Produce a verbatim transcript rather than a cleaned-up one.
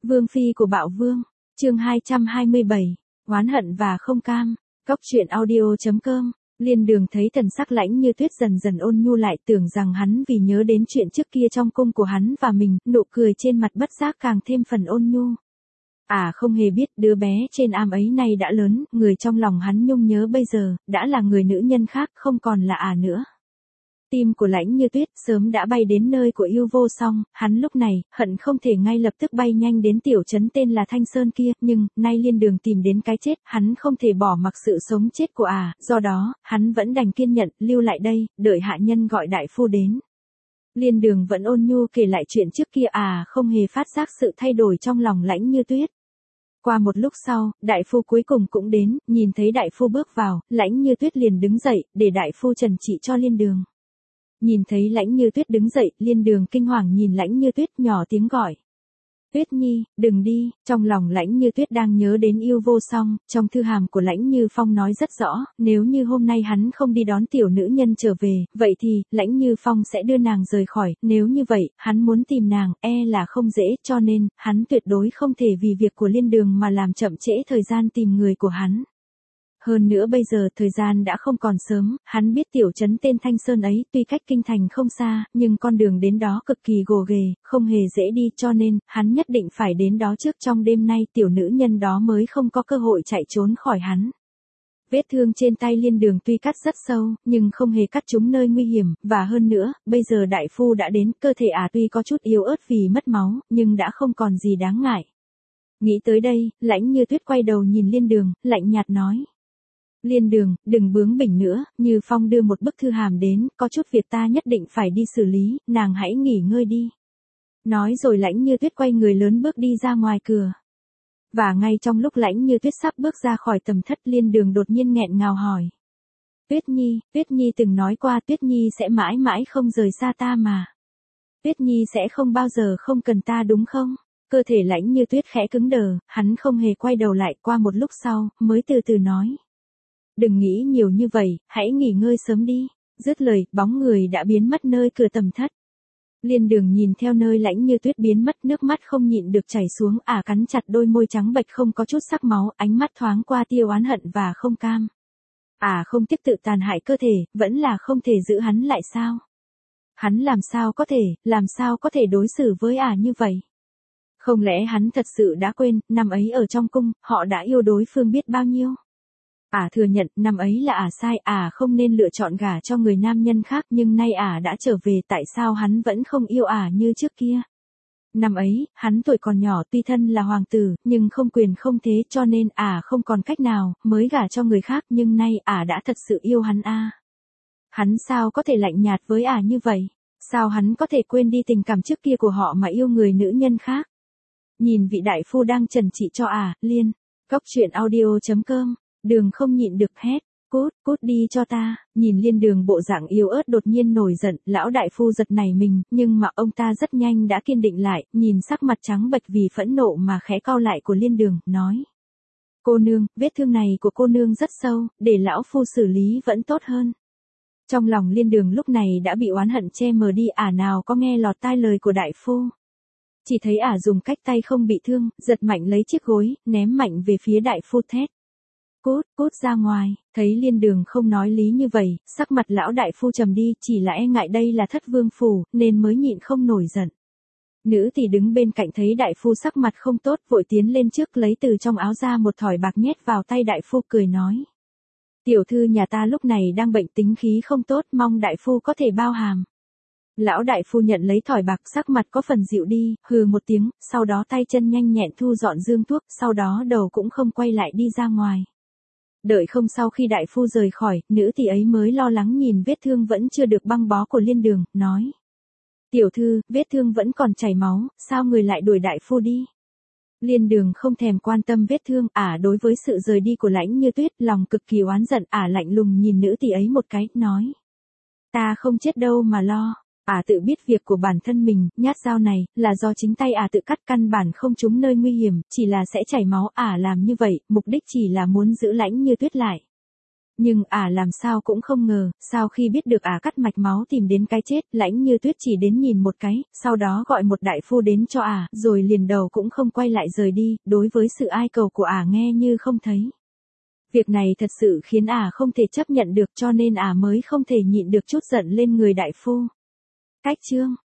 Vương phi của Bạo Vương, chương hai trăm hai mươi bảy, oán hận và không cam, cóc truyện audio chấm com. Liên Đường thấy thần sắc Lãnh Như Tuyết dần dần ôn nhu lại, tưởng rằng hắn vì nhớ đến chuyện trước kia trong cung của hắn và mình, nụ cười trên mặt bất giác càng thêm phần ôn nhu. À không hề biết đứa bé trên am ấy nay đã lớn, người trong lòng hắn nhung nhớ bây giờ, đã là người nữ nhân khác, không còn là à nữa. Tim của Lãnh Như Tuyết sớm đã bay đến nơi của yêu vô song, hắn lúc này, hận không thể ngay lập tức bay nhanh đến tiểu trấn tên là Thanh Sơn kia, nhưng, nay Liên Đường tìm đến cái chết, hắn không thể bỏ mặc sự sống chết của à, do đó, hắn vẫn đành kiên nhẫn, lưu lại đây, đợi hạ nhân gọi đại phu đến. Liên Đường vẫn ôn nhu kể lại chuyện trước kia à, không hề phát giác sự thay đổi trong lòng Lãnh Như Tuyết. Qua một lúc sau, đại phu cuối cùng cũng đến, nhìn thấy đại phu bước vào, Lãnh Như Tuyết liền đứng dậy, để đại phu trần trị cho Liên Đường. Nhìn thấy Lãnh Như Tuyết đứng dậy, Liên Đường kinh hoàng nhìn Lãnh Như Tuyết nhỏ tiếng gọi. Tuyết Nhi, đừng đi, trong lòng Lãnh Như Tuyết đang nhớ đến yêu vô song, trong thư hàm của Lãnh Như Phong nói rất rõ, nếu như hôm nay hắn không đi đón tiểu nữ nhân trở về, vậy thì, Lãnh Như Phong sẽ đưa nàng rời khỏi, nếu như vậy, hắn muốn tìm nàng, e là không dễ, cho nên, hắn tuyệt đối không thể vì việc của Liên Đường mà làm chậm trễ thời gian tìm người của hắn. Hơn nữa bây giờ thời gian đã không còn sớm, hắn biết tiểu trấn tên Thanh Sơn ấy tuy cách kinh thành không xa, nhưng con đường đến đó cực kỳ gồ ghề, không hề dễ đi cho nên, hắn nhất định phải đến đó trước trong đêm nay tiểu nữ nhân đó mới không có cơ hội chạy trốn khỏi hắn. Vết thương trên tay Liên Đường tuy cắt rất sâu, nhưng không hề cắt trúng nơi nguy hiểm, và hơn nữa, bây giờ đại phu đã đến, cơ thể ả à tuy có chút yếu ớt vì mất máu, nhưng đã không còn gì đáng ngại. Nghĩ tới đây, Lãnh Như Tuyết quay đầu nhìn Liên Đường, lạnh nhạt nói. Liên Đường, đừng bướng bỉnh nữa, Như Phong đưa một bức thư hàm đến, có chút việc ta nhất định phải đi xử lý, nàng hãy nghỉ ngơi đi. Nói rồi Lãnh Như Tuyết quay người lớn bước đi ra ngoài cửa. Và ngay trong lúc Lãnh Như Tuyết sắp bước ra khỏi tầm thất, Liên Đường đột nhiên nghẹn ngào hỏi. Tuyết Nhi, Tuyết Nhi từng nói qua Tuyết Nhi sẽ mãi mãi không rời xa ta mà. Tuyết Nhi sẽ không bao giờ không cần ta đúng không? Cơ thể Lãnh Như Tuyết khẽ cứng đờ, hắn không hề quay đầu lại, qua một lúc sau, mới từ từ nói. Đừng nghĩ nhiều như vậy, hãy nghỉ ngơi sớm đi. Dứt lời, bóng người đã biến mất nơi cửa tầm thất. Liên Đường nhìn theo nơi Lãnh Như Tuyết biến mất, nước mắt không nhịn được chảy xuống, ả cắn chặt đôi môi trắng bệch không có chút sắc máu, ánh mắt thoáng qua tia oán hận và không cam. Ả không tiếc tự tàn hại cơ thể, vẫn là không thể giữ hắn lại sao? Hắn làm sao có thể, làm sao có thể đối xử với ả như vậy? Không lẽ hắn thật sự đã quên, năm ấy ở trong cung, họ đã yêu đối phương biết bao nhiêu? Ả à thừa nhận, năm ấy là ả à sai, ả à không nên lựa chọn gả cho người nam nhân khác, nhưng nay ả đã trở về, tại sao hắn vẫn không yêu ả như trước kia? Năm ấy, hắn tuổi còn nhỏ, tuy thân là hoàng tử, nhưng không quyền không thế, cho nên ả không còn cách nào, mới gả cho người khác, nhưng nay ả đã thật sự yêu hắn a. Hắn sao có thể lạnh nhạt với ả như vậy? Sao hắn có thể quên đi tình cảm trước kia của họ mà yêu người nữ nhân khác? Nhìn vị đại phu đang trần trị cho ả, Liên, cóc truyện audio chấm com. Đường không nhịn được hét, cút, cút đi cho ta, nhìn Liên Đường bộ dạng yếu ớt đột nhiên nổi giận, lão đại phu giật nảy mình, nhưng mà ông ta rất nhanh đã kiên định lại, nhìn sắc mặt trắng bệch vì phẫn nộ mà khẽ cau lại của Liên Đường, nói. Cô nương, vết thương này của cô nương rất sâu, để lão phu xử lý vẫn tốt hơn. Trong lòng Liên Đường lúc này đã bị oán hận che mờ đi, ả nào có nghe lọt tai lời của đại phu. Chỉ thấy ả dùng cách tay không bị thương, giật mạnh lấy chiếc gối, ném mạnh về phía đại phu thét. Cút, cút ra ngoài, thấy Liên Đường không nói lý như vậy, sắc mặt lão đại phu trầm đi, chỉ là e ngại đây là thất vương phủ, nên mới nhịn không nổi giận. Nữ thì đứng bên cạnh thấy đại phu sắc mặt không tốt, vội tiến lên trước lấy từ trong áo ra một thỏi bạc nhét vào tay đại phu cười nói. Tiểu thư nhà ta lúc này đang bệnh tính khí không tốt, mong đại phu có thể bao hàm. Lão đại phu nhận lấy thỏi bạc, sắc mặt có phần dịu đi, hừ một tiếng, sau đó tay chân nhanh nhẹn thu dọn dương thuốc, sau đó đầu cũng không quay lại đi ra ngoài. Đợi không sau khi đại phu rời khỏi, nữ tỷ ấy mới lo lắng nhìn vết thương vẫn chưa được băng bó của Liên Đường, nói. Tiểu thư, vết thương vẫn còn chảy máu, sao người lại đuổi đại phu đi? Liên Đường không thèm quan tâm vết thương, ả đối với sự rời đi của Lãnh Như Tuyết, lòng cực kỳ oán giận, ả lạnh lùng nhìn nữ tỷ ấy một cái, nói. Ta không chết đâu mà lo. Ả tự biết việc của bản thân mình, nhát dao này, là do chính tay ả tự cắt, căn bản không trúng nơi nguy hiểm, chỉ là sẽ chảy máu, ả làm như vậy, mục đích chỉ là muốn giữ Lãnh Như Tuyết lại. Nhưng ả làm sao cũng không ngờ, sau khi biết được ả cắt mạch máu tìm đến cái chết, Lãnh Như Tuyết chỉ đến nhìn một cái, sau đó gọi một đại phu đến cho ả, rồi liền đầu cũng không quay lại rời đi, đối với sự ai cầu của ả nghe như không thấy. Việc này thật sự khiến ả không thể chấp nhận được cho nên ả mới không thể nhịn được chút giận lên người đại phu. Cách chương